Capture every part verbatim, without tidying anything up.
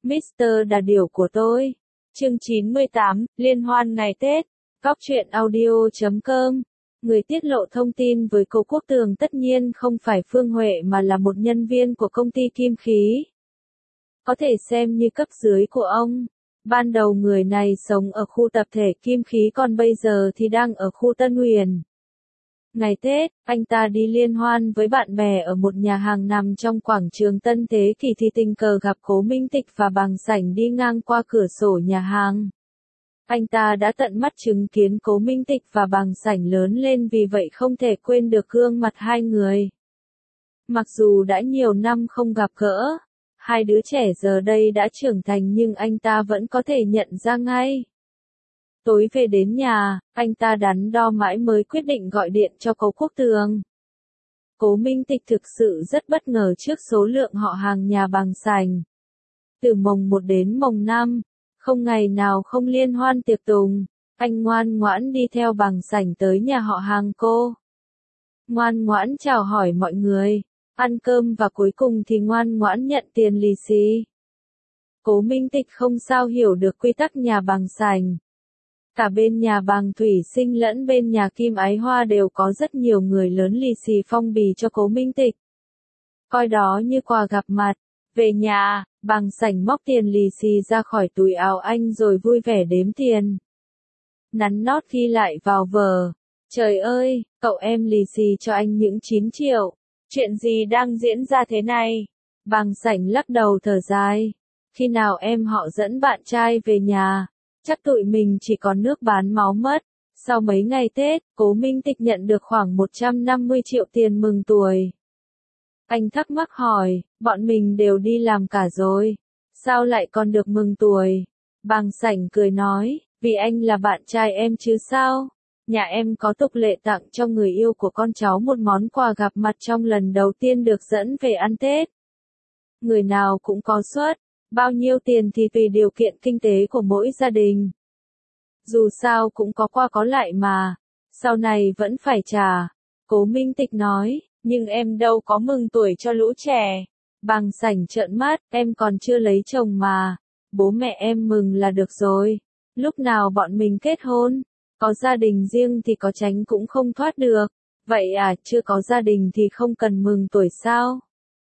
mít tơ Đà Điểu của tôi. Chương chín mươi tám, Liên hoan ngày Tết. Góc truyện audio chấm com. Người tiết lộ thông tin với Cố Quốc Tường tất nhiên không phải Phương Huệ mà là một nhân viên của công ty kim khí. Có thể xem như cấp dưới của ông. Ban đầu người này sống ở khu tập thể kim khí còn bây giờ thì đang ở khu Tân Huyền. Ngày Tết, anh ta đi liên hoan với bạn bè ở một nhà hàng nằm trong quảng trường Tân Thế Kỷ thì tình cờ gặp Cố Minh Tịch và Bàng Sảnh đi ngang qua cửa sổ nhà hàng. Anh ta đã tận mắt chứng kiến Cố Minh Tịch và Bàng Sảnh lớn lên, vì vậy không thể quên được gương mặt hai người. Mặc dù đã nhiều năm không gặp gỡ, hai đứa trẻ giờ đây đã trưởng thành nhưng anh ta vẫn có thể nhận ra ngay. Tối về đến nhà, anh ta đắn đo mãi mới quyết định gọi điện cho Cố Quốc Tường. Cố Minh Tịch thực sự rất bất ngờ trước số lượng họ hàng nhà Bàng Sảnh. Từ mồng một đến mồng năm, không ngày nào không liên hoan tiệc tùng, anh ngoan ngoãn đi theo Bàng Sảnh tới nhà họ hàng cô. Ngoan ngoãn chào hỏi mọi người, ăn cơm và cuối cùng thì ngoan ngoãn nhận tiền lì xì. Cố Minh Tịch không sao hiểu được quy tắc nhà Bàng Sảnh. Cả bên nhà Bàng Thủy Sinh lẫn bên nhà Kim Ái Hoa đều có rất nhiều người lớn lì xì phong bì cho Cố Minh Tịch. Coi đó như quà gặp mặt. Về nhà, Bàng Sảnh móc tiền lì xì ra khỏi túi áo anh rồi vui vẻ đếm tiền. Nắn nót ghi lại vào vở. Trời ơi, cậu em lì xì cho anh những chín triệu. Chuyện gì đang diễn ra thế này? Bàng Sảnh lắc đầu thở dài. Khi nào em họ dẫn bạn trai về nhà? Chắc tụi mình chỉ còn nước bán máu mất. Sau mấy ngày Tết, Cố Minh Tịch nhận được khoảng một trăm năm mươi triệu tiền mừng tuổi. Anh thắc mắc hỏi, bọn mình đều đi làm cả rồi. Sao lại còn được mừng tuổi? Bàng Sảnh cười nói, vì anh là bạn trai em chứ sao? Nhà em có tục lệ tặng cho người yêu của con cháu một món quà gặp mặt trong lần đầu tiên được dẫn về ăn Tết. Người nào cũng có suất. Bao nhiêu tiền thì tùy điều kiện kinh tế của mỗi gia đình. Dù sao cũng có qua có lại mà, sau này vẫn phải trả. Cố Minh Tịch nói, nhưng em đâu có mừng tuổi cho lũ trẻ. Bàng Sảnh trợn mắt, em còn chưa lấy chồng mà. Bố mẹ em mừng là được rồi. Lúc nào bọn mình kết hôn, có gia đình riêng thì có tránh cũng không thoát được. Vậy à, chưa có gia đình thì không cần mừng tuổi sao?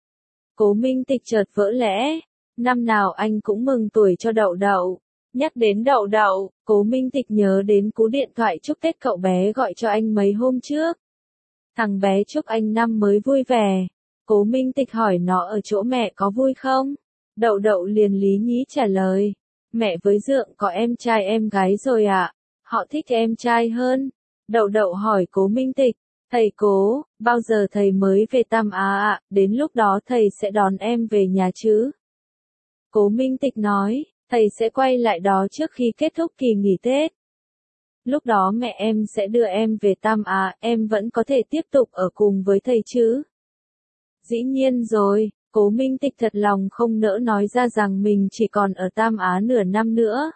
Cố Minh Tịch chợt vỡ lẽ. Năm nào anh cũng mừng tuổi cho Đậu Đậu. Nhắc đến Đậu Đậu, Cố Minh Tịch nhớ đến cú điện thoại chúc Tết cậu bé gọi cho anh mấy hôm trước. Thằng bé chúc anh năm mới vui vẻ. Cố Minh Tịch hỏi nó ở chỗ mẹ có vui không? Đậu Đậu liền lý nhí trả lời. Mẹ với Dượng có em trai em gái rồi ạ. À? Họ thích em trai hơn. Đậu Đậu hỏi Cố Minh Tịch. Thầy Cố, bao giờ thầy mới về Tam Á ạ? À? Đến lúc đó thầy sẽ đón em về nhà chứ? Cố Minh Tịch nói, thầy sẽ quay lại đó trước khi kết thúc kỳ nghỉ Tết. Lúc đó mẹ em sẽ đưa em về Tam Á, em vẫn có thể tiếp tục ở cùng với thầy chứ? Dĩ nhiên rồi, Cố Minh Tịch thật lòng không nỡ nói ra rằng mình chỉ còn ở Tam Á nửa năm nữa.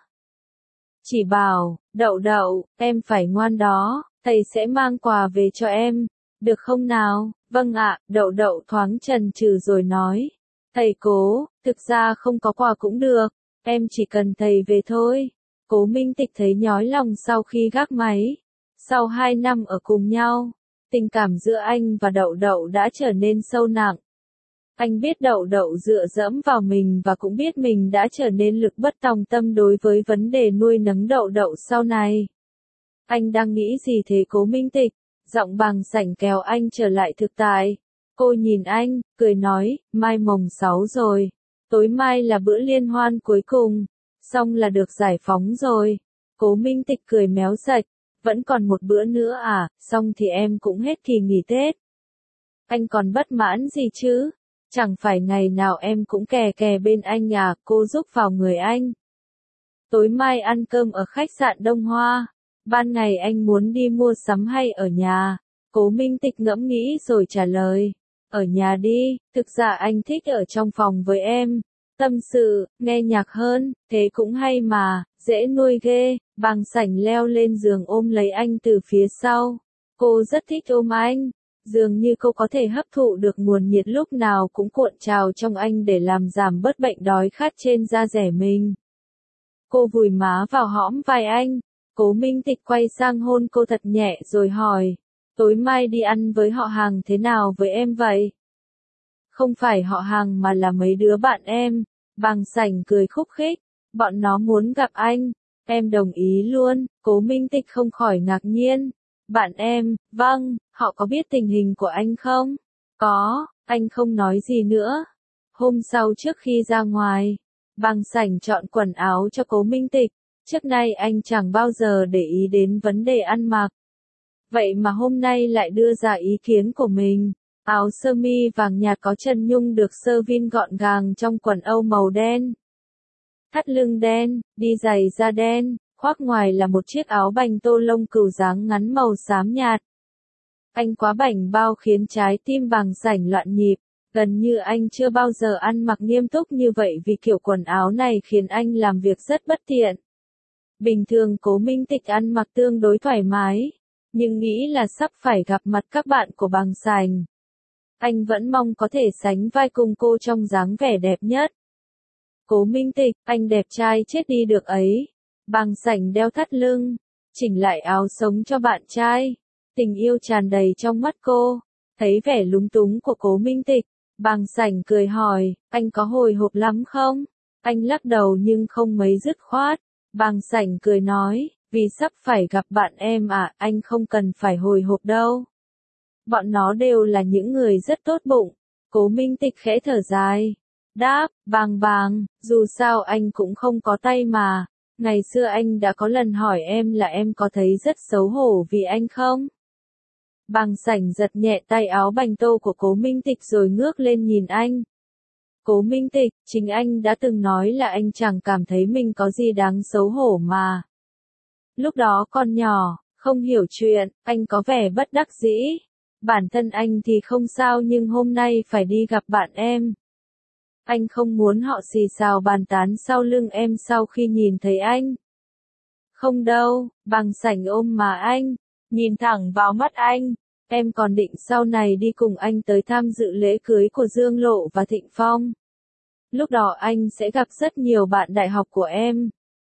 Chỉ bảo, Đậu Đậu, em phải ngoan đó, thầy sẽ mang quà về cho em, được không nào? Vâng ạ, Đậu Đậu thoáng chần chừ rồi nói. Thầy Cố, thực ra không có quà cũng được, em chỉ cần thầy về thôi. Cố Minh Tịch thấy nhói lòng sau khi gác máy. Sau hai năm ở cùng nhau, tình cảm giữa anh và Đậu Đậu đã trở nên sâu nặng. Anh biết Đậu Đậu dựa dẫm vào mình và cũng biết mình đã trở nên lực bất tòng tâm đối với vấn đề nuôi nấng Đậu Đậu sau này. Anh đang nghĩ gì thế Cố Minh Tịch? Giọng Bàng Sảnh kéo anh trở lại thực tại. Cô nhìn anh, cười nói, mai mồng sáu rồi. Tối mai là bữa liên hoan cuối cùng. Xong là được giải phóng rồi. Cố Minh Tịch cười méo sạch. Vẫn còn một bữa nữa à, xong thì em cũng hết kỳ nghỉ Tết. Anh còn bất mãn gì chứ? Chẳng phải ngày nào em cũng kè kè bên anh à, cô giúp vào người anh. Tối mai ăn cơm ở khách sạn Đông Hoa. Ban ngày anh muốn đi mua sắm hay ở nhà? Cố Minh Tịch ngẫm nghĩ rồi trả lời. Ở nhà đi, thực ra anh thích ở trong phòng với em. Tâm sự, nghe nhạc hơn, thế cũng hay mà, dễ nuôi ghê. Bàng Sảnh leo lên giường ôm lấy anh từ phía sau. Cô rất thích ôm anh. Dường như cô có thể hấp thụ được nguồn nhiệt lúc nào cũng cuộn trào trong anh để làm giảm bớt bệnh đói khát trên da dẻ mình. Cô vùi má vào hõm vai anh, Cố Minh Tịch quay sang hôn cô thật nhẹ rồi hỏi, tối mai đi ăn với họ hàng thế nào với em vậy? Không phải họ hàng mà là mấy đứa bạn em, Bàng Sảnh cười khúc khích, bọn nó muốn gặp anh, em đồng ý luôn, Cố Minh Tịch không khỏi ngạc nhiên. Bạn em, vâng, họ có biết tình hình của anh không? Có, anh không nói gì nữa. Hôm sau trước khi ra ngoài, Bàng Sảnh chọn quần áo cho Cố Minh Tịch, trước nay anh chẳng bao giờ để ý đến vấn đề ăn mặc. Vậy mà hôm nay lại đưa ra ý kiến của mình. Áo sơ mi vàng nhạt có chân nhung được sơ vin gọn gàng trong quần âu màu đen. Thắt lưng đen, đi giày da đen, khoác ngoài là một chiếc áo bành tô lông cừu dáng ngắn màu xám nhạt. Anh quá bảnh bao khiến trái tim Bàng Sảnh loạn nhịp, gần như anh chưa bao giờ ăn mặc nghiêm túc như vậy vì kiểu quần áo này khiến anh làm việc rất bất tiện. Bình thường Cố Minh Tịch ăn mặc tương đối thoải mái, nhưng nghĩ là sắp phải gặp mặt các bạn của Bàng Sảnh. Anh vẫn mong có thể sánh vai cùng cô trong dáng vẻ đẹp nhất. Cố Minh Tịch, anh đẹp trai chết đi được ấy. Bàng Sảnh đeo thắt lưng, chỉnh lại áo sống cho bạn trai. Tình yêu tràn đầy trong mắt cô. Thấy vẻ lúng túng của Cố Minh Tịch, Bàng Sảnh cười hỏi, anh có hồi hộp lắm không? Anh lắc đầu nhưng không mấy dứt khoát. Bàng Sảnh cười nói, vì sắp phải gặp bạn em à, anh không cần phải hồi hộp đâu. Bọn nó đều là những người rất tốt bụng. Cố Minh Tịch khẽ thở dài. Đáp, Bàng Bàng, dù sao anh cũng không có tay mà. Ngày xưa anh đã có lần hỏi em là em có thấy rất xấu hổ vì anh không? Bàng Sảnh giật nhẹ tay áo bành tô của Cố Minh Tịch rồi ngước lên nhìn anh. Cố Minh Tịch, chính anh đã từng nói là anh chẳng cảm thấy mình có gì đáng xấu hổ mà. Lúc đó còn nhỏ, không hiểu chuyện, anh có vẻ bất đắc dĩ. Bản thân anh thì không sao nhưng hôm nay phải đi gặp bạn em. Anh không muốn họ xì xào bàn tán sau lưng em sau khi nhìn thấy anh. Không đâu, Bàng Sảnh ôm mà anh, nhìn thẳng vào mắt anh. Em còn định sau này đi cùng anh tới tham dự lễ cưới của Dương Lộ và Thịnh Phong. Lúc đó anh sẽ gặp rất nhiều bạn đại học của em.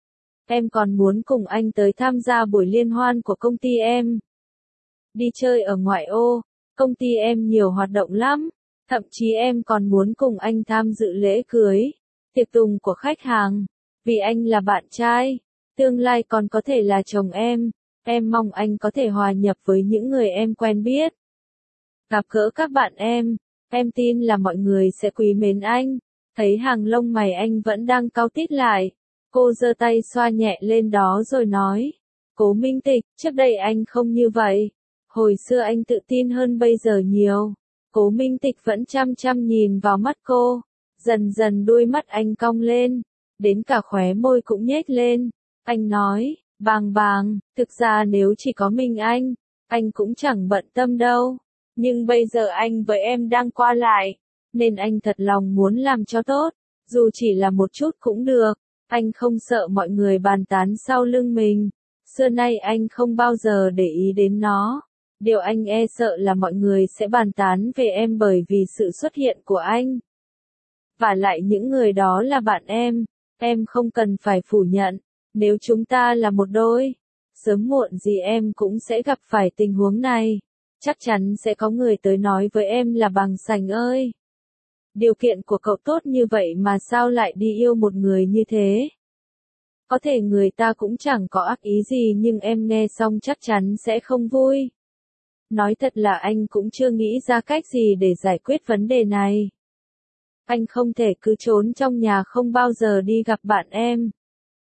Em còn muốn cùng anh tới tham gia buổi liên hoan của công ty em. Đi chơi ở ngoại ô, công ty em nhiều hoạt động lắm. Thậm chí em còn muốn cùng anh tham dự lễ cưới, tiệc tùng của khách hàng. Vì anh là bạn trai, tương lai còn có thể là chồng em. Em mong anh có thể hòa nhập với những người em quen biết. Gặp gỡ các bạn em, em tin là mọi người sẽ quý mến anh. Thấy hàng lông mày anh vẫn đang cau tít lại. Cô giơ tay xoa nhẹ lên đó rồi nói. Cố Minh Tịch, trước đây anh không như vậy. Hồi xưa anh tự tin hơn bây giờ nhiều. Cố Minh Tịch vẫn chăm chăm nhìn vào mắt cô. Dần dần đôi mắt anh cong lên. Đến cả khóe môi cũng nhếch lên. Anh nói, Bàng Bàng, thực ra nếu chỉ có mình anh, anh cũng chẳng bận tâm đâu. Nhưng bây giờ anh với em đang qua lại, nên anh thật lòng muốn làm cho tốt. Dù chỉ là một chút cũng được. Anh không sợ mọi người bàn tán sau lưng mình. Xưa nay anh không bao giờ để ý đến nó. Điều anh e sợ là mọi người sẽ bàn tán về em bởi vì sự xuất hiện của anh. Và lại những người đó là bạn em. Em không cần phải phủ nhận. Nếu chúng ta là một đôi, sớm muộn gì em cũng sẽ gặp phải tình huống này. Chắc chắn sẽ có người tới nói với em là Bàng Sảnh ơi. Điều kiện của cậu tốt như vậy mà sao lại đi yêu một người như thế? Có thể người ta cũng chẳng có ác ý gì nhưng em nghe xong chắc chắn sẽ không vui. Nói thật là anh cũng chưa nghĩ ra cách gì để giải quyết vấn đề này. Anh không thể cứ trốn trong nhà không bao giờ đi gặp bạn em.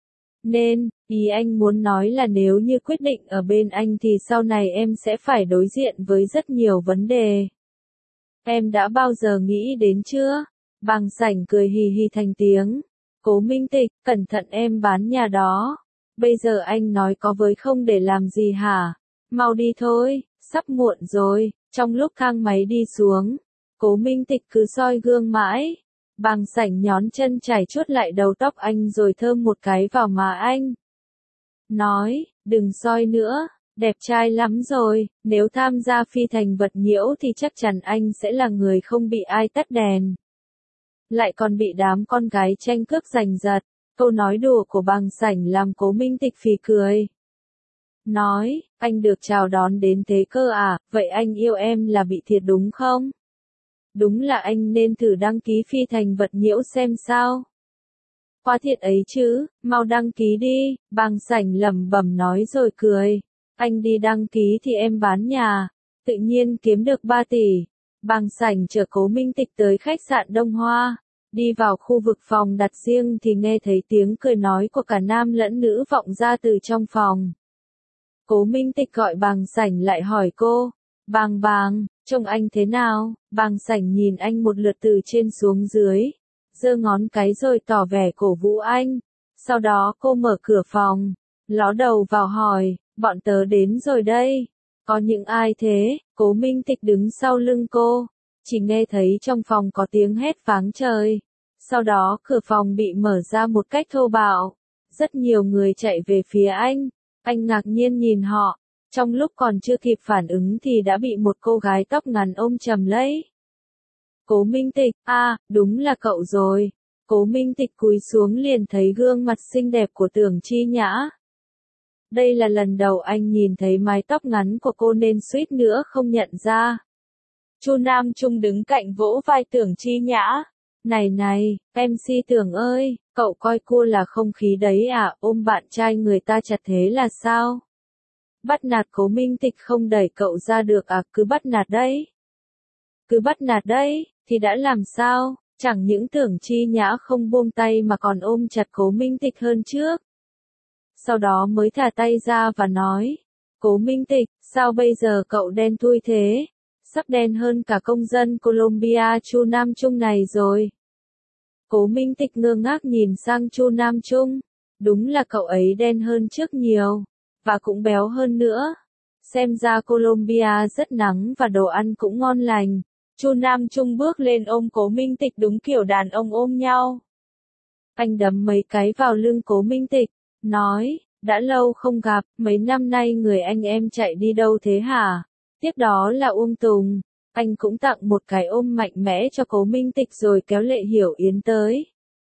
Nên, ý anh muốn nói là nếu như quyết định ở bên anh thì sau này em sẽ phải đối diện với rất nhiều vấn đề. Em đã bao giờ nghĩ đến chưa? Bàng Sảnh cười hì hì thành tiếng. Cố Minh Tịch, cẩn thận em bán nhà đó. Bây giờ anh nói có với không để làm gì hả? Mau đi thôi, sắp muộn rồi. Trong lúc thang máy đi xuống, Cố Minh Tịch cứ soi gương mãi. Bàng Sảnh nhón chân chải chuốt lại đầu tóc anh rồi thơm một cái vào má anh. Nói, đừng soi nữa, Đẹp trai lắm rồi, nếu tham gia phi thành vật nhiễu thì chắc chắn anh sẽ là người không bị ai tắt đèn. Lại còn bị đám con gái tranh cướp giành giật. Câu nói đùa của Bàng Sảnh làm Cố Minh Tịch phì cười. Nói, anh được chào đón đến thế cơ à, vậy anh yêu em là bị thiệt đúng không? Đúng là anh nên thử đăng ký phi thành vật nhiễu xem sao. Quá thiệt ấy chứ, mau đăng ký đi, Bàng Sảnh lẩm bẩm nói rồi cười. Anh đi đăng ký thì em bán nhà, tự nhiên kiếm được ba tỷ. Bàng Sảnh chở Cố Minh Tịch tới khách sạn Đông Hoa. Đi vào khu vực phòng đặt riêng thì nghe thấy tiếng cười nói của cả nam lẫn nữ vọng ra từ trong phòng. Cố Minh Tịch gọi Bàng Sảnh lại hỏi cô. Bàng Bàng, trông anh thế nào? Bàng Sảnh nhìn anh một lượt từ trên xuống dưới. Giơ ngón cái rồi tỏ vẻ cổ vũ anh. Sau đó cô mở cửa phòng. Ló đầu vào hỏi, bọn tớ đến rồi đây. Có những ai thế? Cố Minh Tịch đứng sau lưng cô. Chỉ nghe thấy trong phòng có tiếng hét váng trời. Sau đó cửa phòng bị mở ra một cách thô bạo. Rất nhiều người chạy về phía anh. Anh ngạc nhiên nhìn họ. Trong lúc còn chưa kịp phản ứng thì đã bị một cô gái tóc ngắn ôm chầm lấy. Cố Minh Tịch, a, à, đúng là cậu rồi. Cố Minh Tịch cúi xuống liền thấy gương mặt xinh đẹp của Tưởng Chi Nhã. Đây là lần đầu anh nhìn thấy mái tóc ngắn của cô nên suýt nữa không nhận ra. Chu Nam Trung đứng cạnh vỗ vai Tưởng Chi Nhã. Này này, em xê Tưởng ơi, cậu coi cô là không khí đấy à, ôm bạn trai người ta chặt thế là sao? Bắt nạt Cố Minh Tịch không đẩy cậu ra được à, cứ bắt nạt đấy. Cứ bắt nạt đấy, thì đã làm sao, chẳng những Tưởng Chi Nhã không buông tay mà còn ôm chặt Cố Minh Tịch hơn trước. Sau đó mới thả tay ra và nói, Cố Minh Tịch, sao bây giờ cậu đen thui thế? Sắp đen hơn cả công dân Colombia Chu Nam Trung này rồi. Cố Minh Tịch ngơ ngác nhìn sang Chu Nam Trung. Đúng là cậu ấy đen hơn trước nhiều. Và cũng béo hơn nữa. Xem ra Colombia rất nắng và đồ ăn cũng ngon lành. Chu Nam Trung bước lên ôm Cố Minh Tịch đúng kiểu đàn ông ôm nhau. Anh đấm mấy cái vào lưng Cố Minh Tịch. Nói, đã lâu không gặp, mấy năm nay người anh em chạy đi đâu thế hả? Tiếp đó là Uông Tùng. Anh cũng tặng một cái ôm mạnh mẽ cho Cố Minh Tịch rồi kéo Lệ Hiểu Yến tới.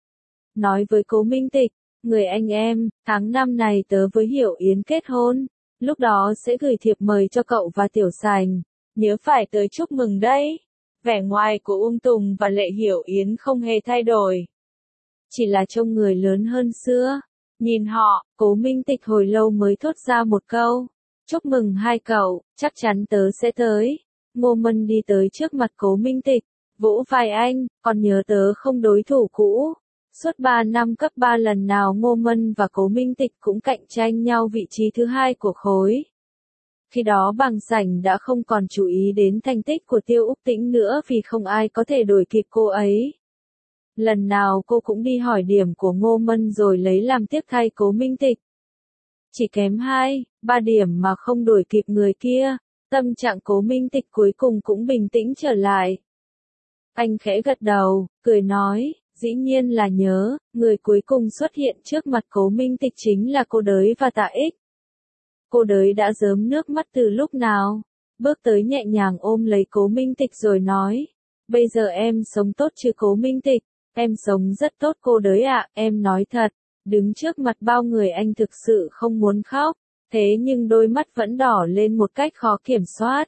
Nói với Cố Minh Tịch, người anh em, tháng năm này tớ với Hiểu Yến kết hôn. Lúc đó sẽ gửi thiệp mời cho cậu và Tiểu Sành. Nhớ phải tới chúc mừng đấy. Vẻ ngoài của Uông Tùng và Lệ Hiểu Yến không hề thay đổi. Chỉ là trông người lớn hơn xưa. Nhìn họ, Cố Minh Tịch hồi lâu mới thốt ra một câu. Chúc mừng hai cậu, chắc chắn tớ sẽ tới. Ngô Mân đi tới trước mặt Cố Minh Tịch, vỗ vai anh, còn nhớ tớ không đối thủ cũ. Suốt ba năm cấp ba lần nào Ngô Mân và Cố Minh Tịch cũng cạnh tranh nhau vị trí thứ hai của khối. Khi đó Bàng Sảnh đã không còn chú ý đến thành tích của Tiêu Úc Tĩnh nữa vì không ai có thể đuổi kịp cô ấy. Lần nào cô cũng đi hỏi điểm của Ngô Mân rồi lấy làm tiếc thay Cố Minh Tịch. Chỉ kém hai, ba điểm mà không đuổi kịp người kia, tâm trạng Cố Minh Tịch cuối cùng cũng bình tĩnh trở lại. Anh khẽ gật đầu, cười nói, dĩ nhiên là nhớ, người cuối cùng xuất hiện trước mặt Cố Minh Tịch chính là cô Đới và Tạ Ích. Cô Đới đã rớm nước mắt từ lúc nào, bước tới nhẹ nhàng ôm lấy Cố Minh Tịch rồi nói, bây giờ em sống tốt chứ Cố Minh Tịch, em sống rất tốt cô Đới ạ, em nói thật, đứng trước mặt bao người anh thực sự không muốn khóc, thế nhưng đôi mắt vẫn đỏ lên một cách khó kiểm soát.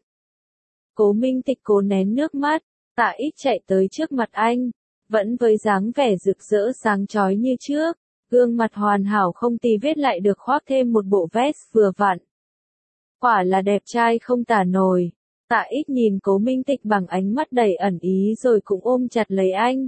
Cố Minh Tịch cố nén nước mắt, Tạ Ích chạy tới trước mặt anh, vẫn với dáng vẻ rực rỡ sáng chói như trước, gương mặt hoàn hảo không tì vết lại được khoác thêm một bộ vest vừa vặn. Quả là đẹp trai không tả nổi. Tạ Ích nhìn Cố Minh Tịch bằng ánh mắt đầy ẩn ý rồi cũng ôm chặt lấy anh.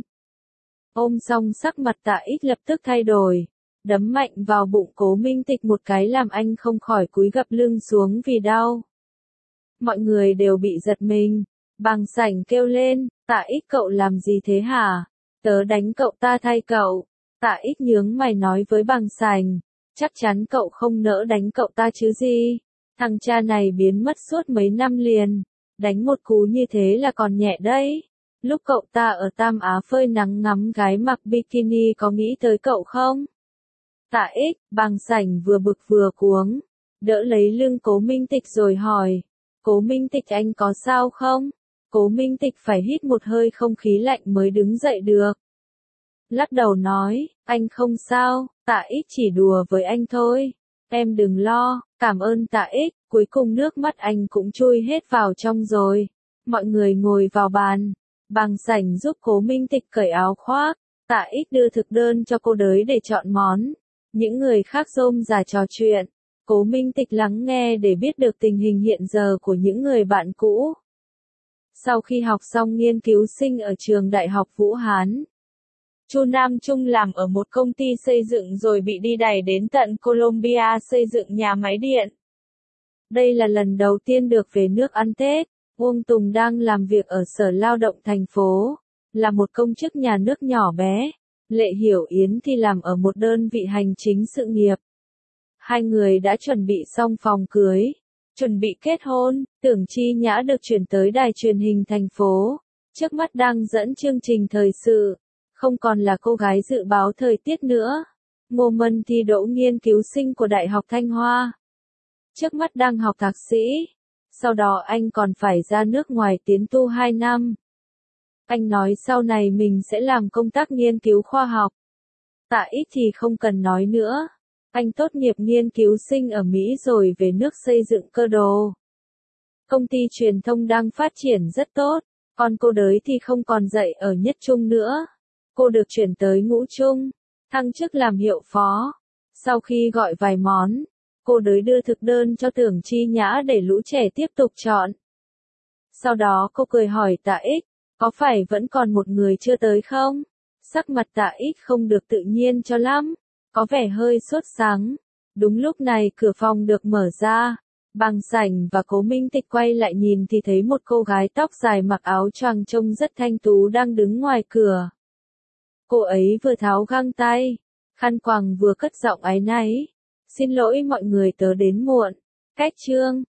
Ôm xong sắc mặt Tạ Ích lập tức thay đổi, đấm mạnh vào bụng Cố Minh Tịch một cái làm anh không khỏi cúi gập lưng xuống vì đau. Mọi người đều bị giật mình. Bàng Sảnh kêu lên, Tạ Ích cậu làm gì thế hả? Tớ đánh cậu ta thay cậu. Tạ Ích nhướng mày nói với Bàng Sảnh, chắc chắn cậu không nỡ đánh cậu ta chứ gì. Thằng cha này biến mất suốt mấy năm liền, đánh một cú như thế là còn nhẹ đấy. Lúc cậu ta ở Tam Á phơi nắng ngắm gái mặc bikini có nghĩ tới cậu không? Tạ Ích, Bàng Sảnh vừa bực vừa cuống. đỡ lấy lưng Cố Minh Tịch rồi hỏi, Cố Minh Tịch anh có sao không? Cố Minh Tịch phải hít một hơi không khí lạnh mới đứng dậy được. Lắc đầu nói, anh không sao, Tạ Ích chỉ đùa với anh thôi. Em đừng lo, cảm ơn Tạ Ích, cuối cùng nước mắt anh cũng chui hết vào trong rồi. Mọi người ngồi vào bàn, bằng sảnh giúp Cố Minh Tịch cởi áo khoác, Tạ Ích đưa thực đơn cho cô đới để chọn món. Những người khác rôm rả trò chuyện, Cố Minh Tịch lắng nghe để biết được tình hình hiện giờ của những người bạn cũ. Sau khi học xong nghiên cứu sinh ở trường Đại học Vũ Hán, Chu Nam Trung làm ở một công ty xây dựng rồi bị đi đày đến tận Colombia xây dựng nhà máy điện. Đây là lần đầu tiên được về nước ăn Tết. Uông Tùng đang làm việc ở Sở Lao động thành phố, là một công chức nhà nước nhỏ bé. Lệ Hiểu Yến thì làm ở một đơn vị hành chính sự nghiệp. Hai người đã chuẩn bị xong phòng cưới, chuẩn bị kết hôn. Tưởng Chi Nhã được chuyển tới đài truyền hình thành phố, trước mắt đang dẫn chương trình thời sự, không còn là cô gái dự báo thời tiết nữa. Ngô Mân thi đỗ nghiên cứu sinh của Đại học Thanh Hoa, trước mắt đang học thạc sĩ, sau đó anh còn phải ra nước ngoài tiến tu hai năm. Anh nói sau này mình sẽ làm công tác nghiên cứu khoa học. Tạ Ích thì không cần nói nữa. Anh tốt nghiệp nghiên cứu sinh ở Mỹ rồi về nước xây dựng cơ đồ. Công ty truyền thông đang phát triển rất tốt, còn cô đới thì không còn dạy ở Nhất Trung nữa. Cô được chuyển tới Ngũ Trung, thăng chức làm hiệu phó. Sau khi gọi vài món, cô đới đưa thực đơn cho Tưởng Chi Nhã để lũ trẻ tiếp tục chọn. Sau đó cô cười hỏi Tạ Ích, có phải vẫn còn một người chưa tới không? Sắc mặt Tạ Ích không được tự nhiên cho lắm, có vẻ hơi sốt sắng. Đúng lúc này cửa phòng được mở ra, Bằng Sảnh và Cố Minh Tịch quay lại nhìn thì thấy một cô gái tóc dài mặc áo choàng trông rất thanh tú đang đứng ngoài cửa. Cô ấy vừa tháo găng tay, khăn quàng vừa cất giọng áy náy. Xin lỗi mọi người tớ đến muộn. Cách chương